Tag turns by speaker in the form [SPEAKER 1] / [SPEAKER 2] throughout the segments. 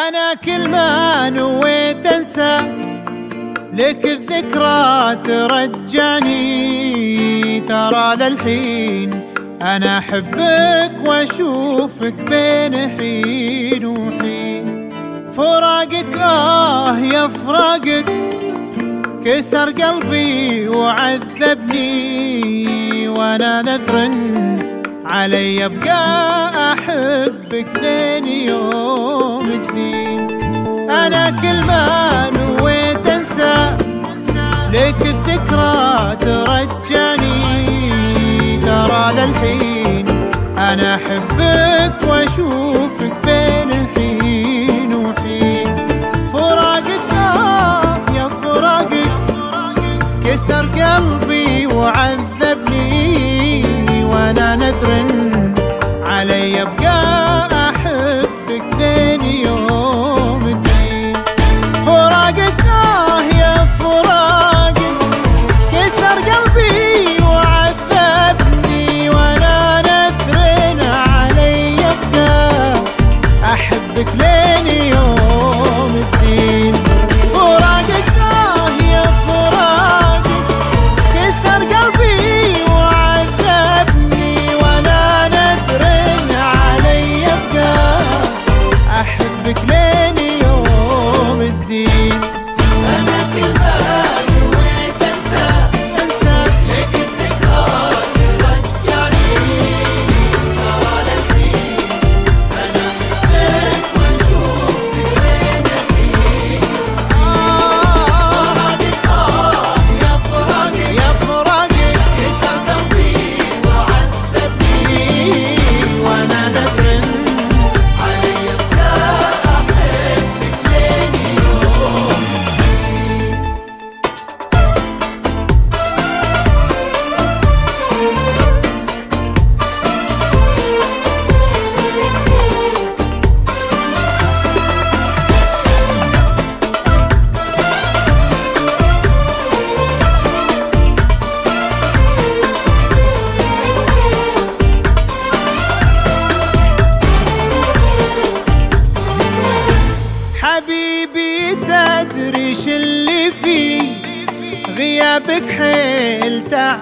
[SPEAKER 1] أنا كل ما نويت أنسى لك الذكرى ترجعني، ترى للحين أنا أحبك وأشوفك بين حين وحين. فراقك يا فراقك كسر قلبي وعذبني، وأنا نذر علي أبقى أحبك لين يوم الدين. أنا كل ما نويت أنسى لك الذكرى ترجعني، ترى للحين أنا أحبك وأشوفك بين حين وحين. فراقك يا فراقك كسر قلبي وعذبني، وأنا نذر علي أبقى أحبك لين يوم الدين. فراقك يا فراقك كسر قلبي وعذبني، وأنا نذر علي أبقى أحبك لين يوم الدين. فراقك يا فراقك كسر قلبي وعذبني، وأنا نذر علي أبقى أحبك لين يوم الدين.
[SPEAKER 2] أنا كل ما نويت أنسى لك الذكرى ترجعني، ترى للحين أنا أحبك وأشوفك بين حين. فراقك يا فراقك
[SPEAKER 1] يا فراقك
[SPEAKER 2] كسر قلبي وعذبني،
[SPEAKER 1] وأنا نذر
[SPEAKER 2] علي أبقى أحبك لين يوم.
[SPEAKER 1] حبيبي تدري اللي فيه، غيابك حيل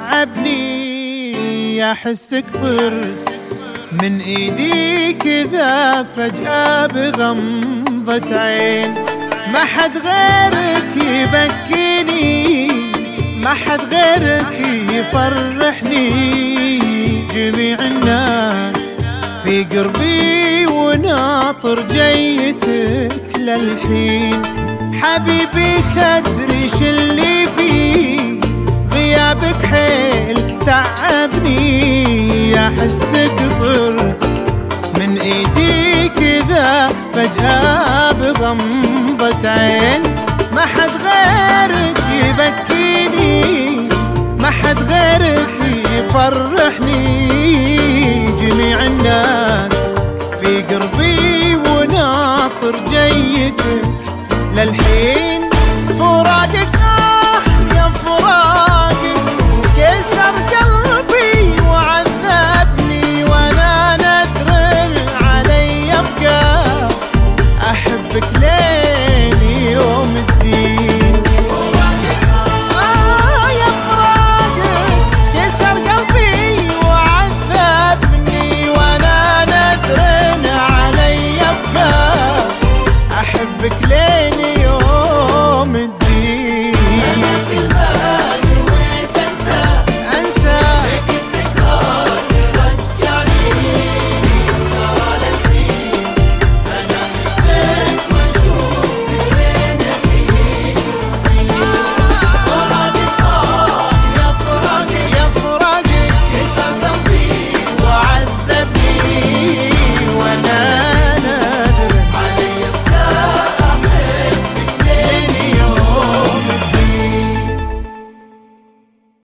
[SPEAKER 1] تعبني، أحسك طرس من ايدي كذا فجأة بغمضة عين. ما حد غيرك يبكيني، ما حد غيرك يفرحني، جميع الناس في قربي وناطر جيتك للحين. حبيبي تدري اللي فيه، غيابك حيل تعبني، أحسك طر من ايدي كذا فجأة بغمضة عين. ما حد غيرك يبكيني، ما حد غيرك يفرحني، جميع الناس